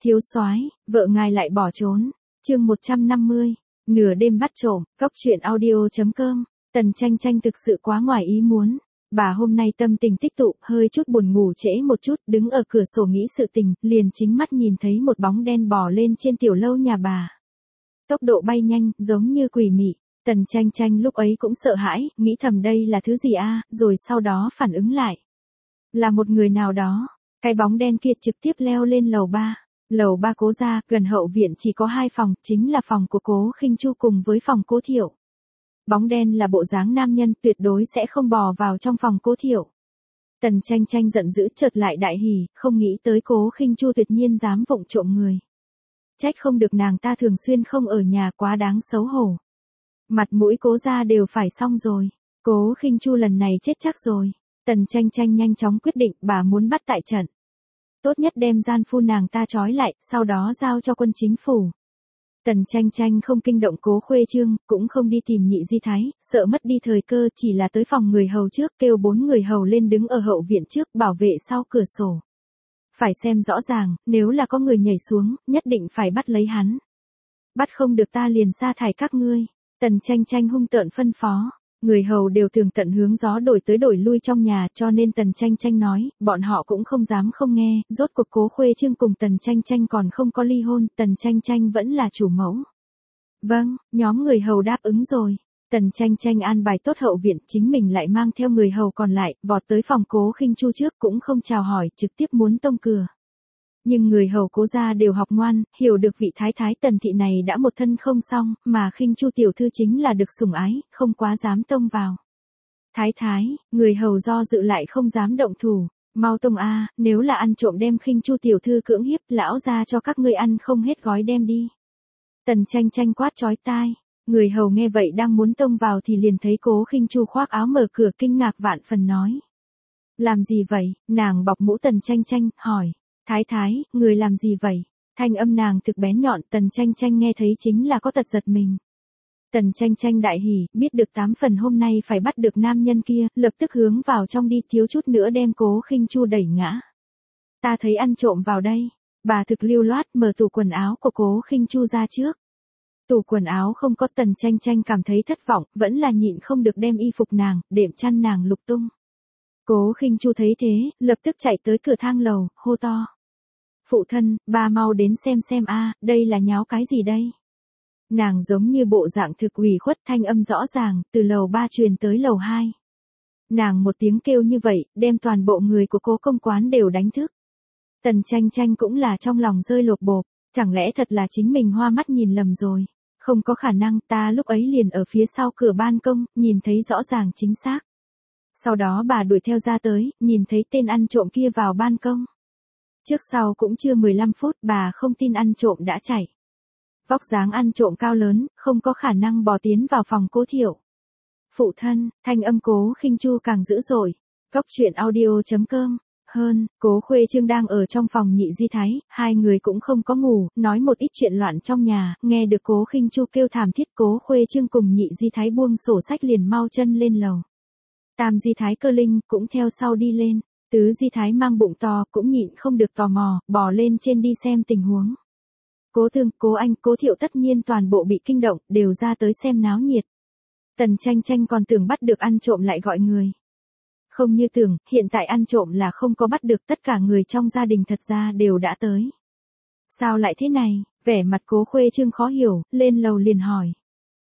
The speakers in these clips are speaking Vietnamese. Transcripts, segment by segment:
Thiếu soái, vợ ngài lại bỏ trốn. Chương 150, nửa đêm bắt trộm, cóc truyện audio.com. Tần Tranh Tranh thực sự quá ngoài ý muốn. Bà hôm nay tâm tình tích tụ, hơi chút buồn ngủ trễ một chút, đứng ở cửa sổ nghĩ sự tình, liền chính mắt nhìn thấy một bóng đen bò lên trên tiểu lâu nhà bà. Tốc độ bay nhanh, giống như quỷ mị. Tần Tranh Tranh lúc ấy cũng sợ hãi, nghĩ thầm đây là thứ gì a, rồi sau đó phản ứng lại. Là một người nào đó. Cái bóng đen kia trực tiếp leo lên lầu 3. Lầu 3 Cố gia, gần hậu viện chỉ có 2 phòng, chính là phòng của Cố Khinh Chu cùng với phòng Cố Thiệu. Bóng đen là bộ dáng nam nhân, tuyệt đối sẽ không bò vào trong phòng Cố Thiệu. Tần Tranh Tranh giận dữ chợt lại đại hỉ, không nghĩ tới Cố Khinh Chu tuyệt nhiên dám vụng trộm người. Trách không được nàng ta thường xuyên không ở nhà, quá đáng xấu hổ. Mặt mũi Cố gia đều phải xong rồi. Cố Khinh Chu lần này chết chắc rồi. Tần Tranh Tranh nhanh chóng quyết định, bà muốn bắt tại trận. Tốt nhất đem gian phu nàng ta trói lại, sau đó giao cho quân chính phủ. Tần Tranh Tranh không kinh động Cố Khuê Trương, cũng không đi tìm Nhị Di Thái, sợ mất đi thời cơ, chỉ là tới phòng người hầu trước, kêu 4 người hầu lên đứng ở hậu viện trước, bảo vệ sau cửa sổ. Phải xem rõ ràng, nếu là có người nhảy xuống, nhất định phải bắt lấy hắn. Bắt không được ta liền sa thải các ngươi. Tần Tranh Tranh hung tợn phân phó. Người hầu đều tường tận hướng gió đổi tới đổi lui trong nhà, cho nên Tần Tranh Tranh nói, bọn họ cũng không dám không nghe, rốt cuộc Cố Khuê Trương cùng Tần Tranh Tranh còn không có ly hôn, Tần Tranh Tranh vẫn là chủ mẫu. Vâng, nhóm người hầu đáp ứng rồi. Tần Tranh Tranh an bài tốt hậu viện, chính mình lại mang theo người hầu còn lại, vọt tới phòng Cố Khinh Chu trước cũng không chào hỏi, trực tiếp muốn tông cửa. Nhưng người hầu Cố gia đều học ngoan, hiểu được vị thái thái Tần thị này đã một thân không xong, mà Khinh Chu tiểu thư chính là được sủng ái, không quá dám tông vào. Thái thái, người hầu do dự lại không dám động thủ, mau tông a, nếu là ăn trộm đem Khinh Chu tiểu thư cưỡng hiếp, lão gia cho các ngươi ăn không hết gói đem đi. Tần Tranh Tranh quát chói tai, người hầu nghe vậy đang muốn tông vào thì liền thấy Cố Khinh Chu khoác áo mở cửa kinh ngạc vạn phần nói. Làm gì vậy? Nàng bọc mũ Tần Tranh Tranh, hỏi. Thái thái, người làm gì vậy? Thanh âm nàng thực bén nhọn, Tần Tranh Tranh nghe thấy chính là có tật giật mình. Tần Tranh Tranh đại hỉ, biết được 8 phần hôm nay phải bắt được nam nhân kia, lập tức hướng vào trong đi, thiếu chút nữa đem Cố Khinh Chu đẩy ngã. Ta thấy ăn trộm vào đây. Bà thực lưu loát mở tủ quần áo của Cố Khinh Chu ra trước. Tủ quần áo không có, Tần Tranh Tranh cảm thấy thất vọng, vẫn là nhịn không được đem y phục nàng, đệm chăn nàng lục tung. Cố Khinh Chu thấy thế, lập tức chạy tới cửa thang lầu, hô to. Phụ thân, ba mau đến xem a, đây là nháo cái gì đây? Nàng giống như bộ dạng thực ủy khuất, thanh âm rõ ràng, từ lầu 3 truyền tới lầu 2. Nàng một tiếng kêu như vậy, đem toàn bộ người của Cố công quán đều đánh thức. Tần Tranh Tranh cũng là trong lòng rơi lột bột, chẳng lẽ thật là chính mình hoa mắt nhìn lầm rồi? Không có khả năng, ta lúc ấy liền ở phía sau cửa ban công, nhìn thấy rõ ràng chính xác. Sau đó bà đuổi theo ra tới, nhìn thấy tên ăn trộm kia vào ban công. Trước sau cũng chưa 15 phút, bà không tin ăn trộm đã chạy. Vóc dáng ăn trộm cao lớn, không có khả năng bò tiến vào phòng Cố Thiệu. Phụ thân, thanh âm Cố Khinh Chu càng dữ dội. Cóc truyện audio.com. Hơn, Cố Khuê Trương đang ở trong phòng Nhị Di Thái, hai người cũng không có ngủ, nói một ít chuyện loạn trong nhà, nghe được Cố Khinh Chu kêu thảm thiết, Cố Khuê Trương cùng Nhị Di Thái buông sổ sách liền mau chân lên lầu. Tam Di Thái Cơ Linh cũng theo sau đi lên, Tứ Di Thái mang bụng to cũng nhịn không được tò mò, bò lên trên đi xem tình huống. Cố Thương, Cố Anh, Cố Thiệu tất nhiên toàn bộ bị kinh động, đều ra tới xem náo nhiệt. Tần Tranh Tranh còn tưởng bắt được ăn trộm lại gọi người. Không như tưởng, hiện tại ăn trộm là không có bắt được, tất cả người trong gia đình thật ra đều đã tới. Sao lại thế này? Vẻ mặt Cố Khuê Trương khó hiểu, lên lầu liền hỏi.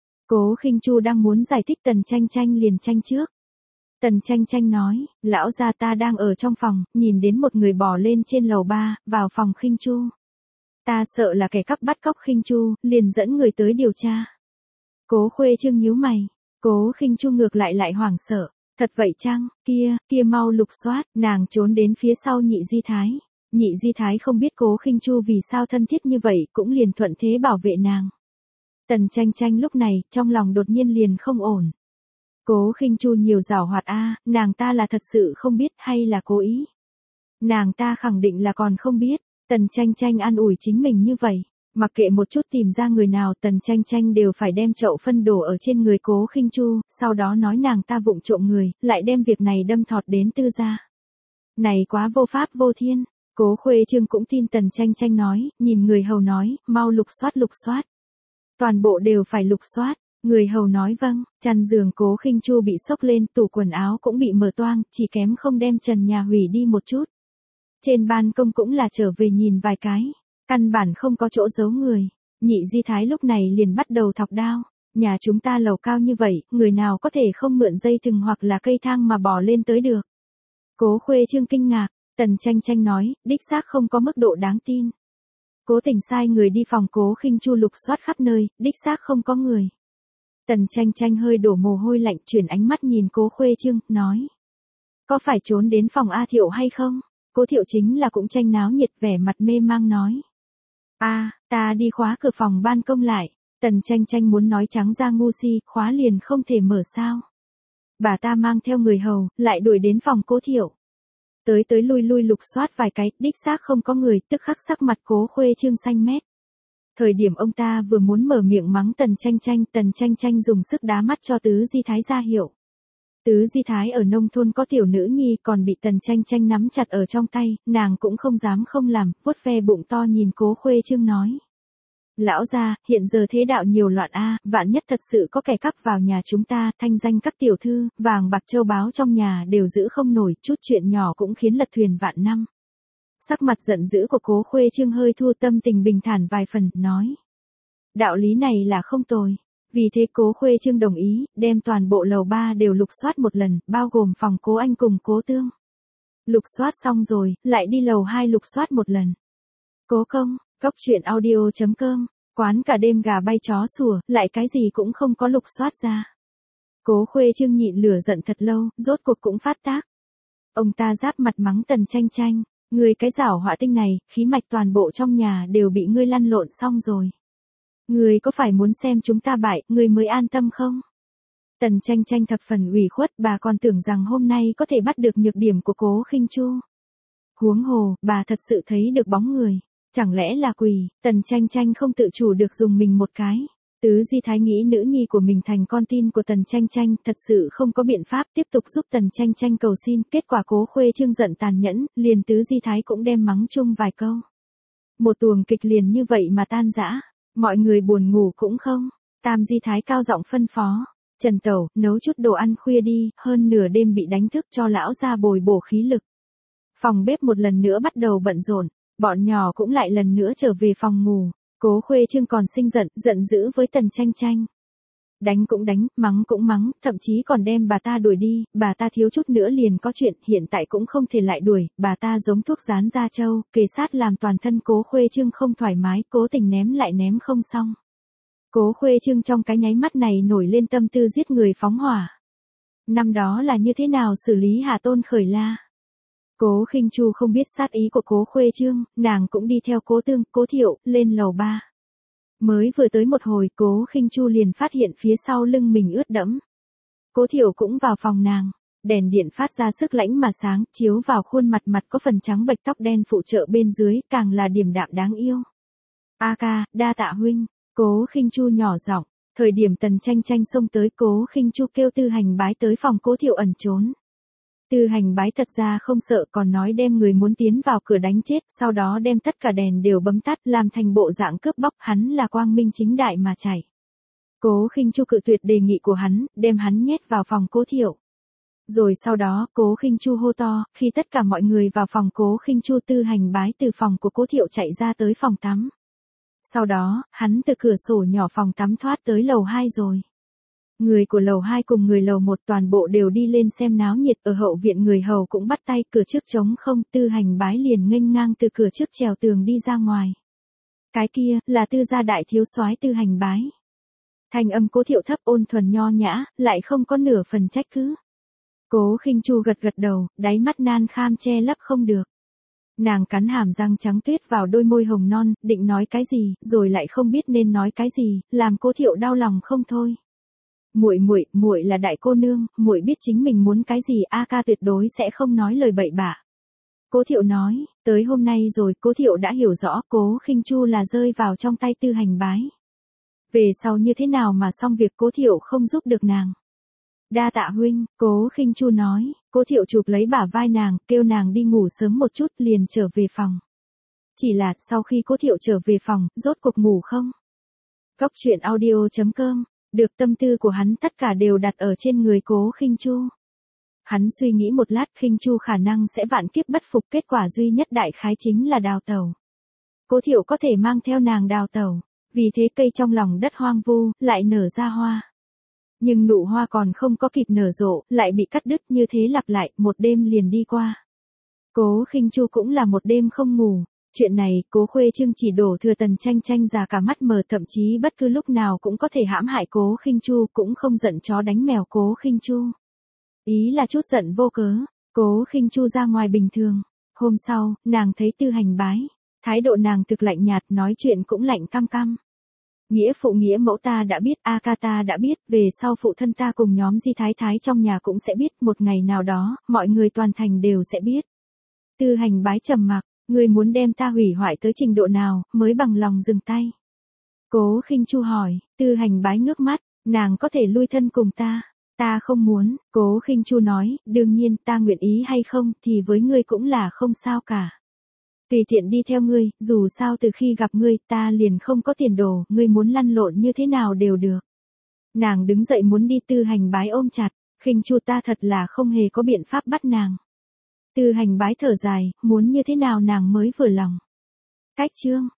Cố Khinh Chu đang muốn giải thích, Tần Tranh Tranh liền tranh trước. Tần Tranh Tranh nói, lão gia ta đang ở trong phòng, nhìn đến một người bò lên trên lầu 3, vào phòng Khinh Chu. Ta sợ là kẻ cắp bắt cóc Khinh Chu, liền dẫn người tới điều tra. Cố Khuê Trương nhíu mày, Cố Khinh Chu ngược lại hoảng sợ. Thật vậy chăng? Kia mau lục soát, nàng trốn đến phía sau Nhị Di Thái. Nhị Di Thái không biết Cố Khinh Chu vì sao thân thiết như vậy, cũng liền thuận thế bảo vệ nàng. Tần Tranh Tranh lúc này, trong lòng đột nhiên liền không ổn. Cố Khinh Chu nhiều giảo hoạt a, nàng ta là thật sự không biết hay là cố ý? Nàng ta khẳng định là còn không biết. Tần Tranh Tranh an ủi chính mình như vậy, mặc kệ một chút tìm ra người nào, Tần Tranh Tranh đều phải đem chậu phân đổ ở trên người Cố Khinh Chu, sau đó nói nàng ta vụng trộm người, lại đem việc này đâm thọt đến Tư gia. Này quá vô pháp vô thiên. Cố Khuê Trương cũng tin Tần Tranh Tranh nói, nhìn người hầu nói, mau lục soát. Toàn bộ đều phải lục soát. Người hầu nói vâng, chăn giường Cố Khinh Chu bị xốc lên, tủ quần áo cũng bị mở toang, chỉ kém không đem trần nhà hủy đi một chút. Trên ban công cũng là trở về nhìn vài cái, căn bản không có chỗ giấu người. Nhị Di Thái lúc này liền bắt đầu thọc đao. Nhà chúng ta lầu cao như vậy, người nào có thể không mượn dây thừng hoặc là cây thang mà bò lên tới được. Cố Khuê Trương kinh ngạc, Tần Tranh Tranh nói, đích xác không có mức độ đáng tin. Cố Tình sai người đi phòng Cố Khinh Chu lục soát khắp nơi, đích xác không có người. Tần Tranh Tranh hơi đổ mồ hôi lạnh, chuyển ánh mắt nhìn Cố Khuê Trương, nói. Có phải trốn đến phòng A Thiệu hay không? Cố Thiệu chính là cũng tranh náo nhiệt, vẻ mặt mê mang nói. Ta đi khóa cửa phòng ban công lại. Tần Tranh Tranh muốn nói trắng ra ngu si, khóa liền không thể mở sao. Bà ta mang theo người hầu, lại đuổi đến phòng Cố Thiệu. Tới lui lục soát vài cái, đích xác không có người, tức khắc sắc mặt Cố Khuê Trương xanh mét. Thời điểm ông ta vừa muốn mở miệng mắng Tần Tranh Tranh dùng sức đá mắt cho Tứ Di Thái ra hiệu. Tứ Di Thái ở nông thôn có tiểu nữ nhi còn bị Tần Tranh Tranh nắm chặt ở trong tay, nàng cũng không dám không làm, vuốt ve bụng to nhìn Cố Khuê Trương nói. Lão gia, hiện giờ thế đạo nhiều loạn vạn nhất thật sự có kẻ cắp vào nhà chúng ta, thanh danh các tiểu thư, vàng bạc châu báu trong nhà đều giữ không nổi, chút chuyện nhỏ cũng khiến lật thuyền vạn năm. Sắc mặt giận dữ của Cố Khuê Trương hơi thua, tâm tình bình thản vài phần, nói. Đạo lý này là không tồi. Vì thế Cố Khuê Trương đồng ý, đem toàn bộ lầu 3 đều lục soát một lần, bao gồm phòng Cố Anh cùng Cố Tương. Lục soát xong rồi, lại đi lầu 2 lục soát một lần. Cố công, coctruyện.audio.com, quán cả đêm gà bay chó sủa, lại cái gì cũng không có lục soát ra. Cố Khuê Trương nhịn lửa giận thật lâu, rốt cuộc cũng phát tác. Ông ta giáp mặt mắng Tần Tranh Tranh, ngươi cái giảo họa tinh này, khí mạch toàn bộ trong nhà đều bị ngươi lăn lộn xong rồi. Ngươi có phải muốn xem chúng ta bại, ngươi mới an tâm không? Tần Tranh Tranh thập phần ủy khuất, bà còn tưởng rằng hôm nay có thể bắt được nhược điểm của Cố Khinh Chu. Huống hồ, bà thật sự thấy được bóng người. Chẳng lẽ là quỷ? Tần Tranh Tranh không tự chủ được dùng mình một cái. Tứ Di Thái nghĩ nữ nhi của mình thành con tin của Tần Tranh Tranh, thật sự không có biện pháp, tiếp tục giúp Tần Tranh Tranh cầu xin, kết quả Cố Khuê Trương giận tàn nhẫn, liền Tứ Di Thái cũng đem mắng chung vài câu. Một tuồng kịch liền như vậy mà tan rã, mọi người buồn ngủ cũng không. Tam Di Thái cao giọng phân phó, Trần Tẩu, nấu chút đồ ăn khuya đi, hơn nửa đêm bị đánh thức cho lão gia bồi bổ khí lực. Phòng bếp một lần nữa bắt đầu bận rộn, bọn nhỏ cũng lại lần nữa trở về phòng ngủ. Cố Khuê Trương còn sinh giận dữ với Tần Tranh Tranh. Đánh cũng đánh, mắng cũng mắng, thậm chí còn đem bà ta đuổi đi, bà ta thiếu chút nữa liền có chuyện, hiện tại cũng không thể lại đuổi, bà ta giống thuốc rán da trâu, kề sát làm toàn thân Cố Khuê Trương không thoải mái, cố tình ném lại ném không xong. Cố Khuê Trương trong cái nháy mắt này nổi lên tâm tư giết người phóng hỏa. Năm đó là như thế nào xử lý Hà Tôn Khởi La? Cố Khinh Chu không biết sát ý của Cố Khuê Trương, nàng cũng đi theo Cố Tương, Cố Thiệu, lên lầu 3. Mới vừa tới một hồi, Cố Khinh Chu liền phát hiện phía sau lưng mình ướt đẫm. Cố Thiệu cũng vào phòng nàng, đèn điện phát ra sức lãnh mà sáng, chiếu vào khuôn mặt có phần trắng bệch, tóc đen phụ trợ bên dưới, càng là điềm đạm đáng yêu. A ca, đa tạ huynh, Cố Khinh Chu nhỏ giọng. Thời điểm Tần Tranh Tranh xông tới, Cố Khinh Chu kêu Tư Hành Bái tới phòng Cố Thiệu ẩn trốn. Tư Hành Bái thật ra không sợ, còn nói đem người muốn tiến vào cửa đánh chết, sau đó đem tất cả đèn đều bấm tắt, làm thành bộ dạng cướp bóc, hắn là quang minh chính đại mà chạy. Cố Khinh Chu cự tuyệt đề nghị của hắn, đem hắn nhét vào phòng Cố Thiệu. Rồi sau đó, Cố Khinh Chu hô to, khi tất cả mọi người vào phòng Cố Khinh Chu, Tư Hành Bái từ phòng của Cố Thiệu chạy ra tới phòng tắm. Sau đó, hắn từ cửa sổ nhỏ phòng tắm thoát tới lầu 2 rồi. Người của lầu 2 cùng người lầu 1 toàn bộ đều đi lên xem náo nhiệt, ở hậu viện người hầu cũng bắt tay, cửa trước trống không, Tư Hành Bái liền nghênh ngang từ cửa trước trèo tường đi ra ngoài. Cái kia, là Tư gia đại thiếu soái Tư Hành Bái. Thanh âm Cố Thiệu thấp ôn thuần nho nhã, lại không có nửa phần trách cứ. Cố Khinh Chu gật đầu, đáy mắt nan kham che lấp không được. Nàng cắn hàm răng trắng tuyết vào đôi môi hồng non, định nói cái gì, rồi lại không biết nên nói cái gì, làm Cố Thiệu đau lòng không thôi. Muội là đại cô nương, muội biết chính mình muốn cái gì, A ca tuyệt đối sẽ không nói lời bậy bạ. Cố Thiệu nói, tới hôm nay rồi, Cố Thiệu đã hiểu rõ, Cố Khinh Chu là rơi vào trong tay Tư Hành Bái. Về sau như thế nào mà xong việc, Cố Thiệu không giúp được nàng. Đa tạ huynh, Cố Khinh Chu nói, Cố Thiệu chụp lấy bả vai nàng, kêu nàng đi ngủ sớm một chút liền trở về phòng. Chỉ là, sau khi Cố Thiệu trở về phòng, rốt cuộc ngủ không? Cốc truyện audio.com, được tâm tư của hắn tất cả đều đặt ở trên người Cố Khinh Chu. Hắn suy nghĩ một lát, Khinh Chu khả năng sẽ vạn kiếp bất phục, kết quả duy nhất đại khái chính là đào tẩu. Cố Thiệu có thể mang theo nàng đào tẩu, vì thế cây trong lòng đất hoang vu, lại nở ra hoa. Nhưng nụ hoa còn không có kịp nở rộ, lại bị cắt đứt, như thế lặp lại, một đêm liền đi qua. Cố Khinh Chu cũng là một đêm không ngủ. Chuyện này, Cố Khuê Trương chỉ đổ thừa Tần Tranh Tranh già cả mắt mờ, thậm chí bất cứ lúc nào cũng có thể hãm hại Cố Khinh Chu, cũng không giận chó đánh mèo Cố Khinh Chu. Ý là chút giận vô cớ, Cố Khinh Chu ra ngoài bình thường. Hôm sau, nàng thấy Tư Hành Bái, thái độ nàng thực lạnh nhạt, nói chuyện cũng lạnh căm căm. Nghĩa phụ nghĩa mẫu ta đã biết, A ca ta đã biết, về sau phụ thân ta cùng nhóm Di Thái Thái trong nhà cũng sẽ biết, một ngày nào đó, mọi người toàn thành đều sẽ biết. Tư Hành Bái trầm mặc, ngươi muốn đem ta hủy hoại tới trình độ nào, mới bằng lòng dừng tay. Cố Khinh Chu hỏi, Tư Hành Bái ngước mắt, nàng có thể lui thân cùng ta. Ta không muốn, Cố Khinh Chu nói, đương nhiên ta nguyện ý hay không thì với ngươi cũng là không sao cả. Tùy tiện đi theo ngươi, dù sao từ khi gặp ngươi ta liền không có tiền đồ, ngươi muốn lăn lộn như thế nào đều được. Nàng đứng dậy muốn đi, Tư Hành Bái ôm chặt, Khinh Chu ta thật là không hề có biện pháp bắt nàng. Tư Hành Bái thở dài, muốn như thế nào nàng mới vừa lòng. Cách chương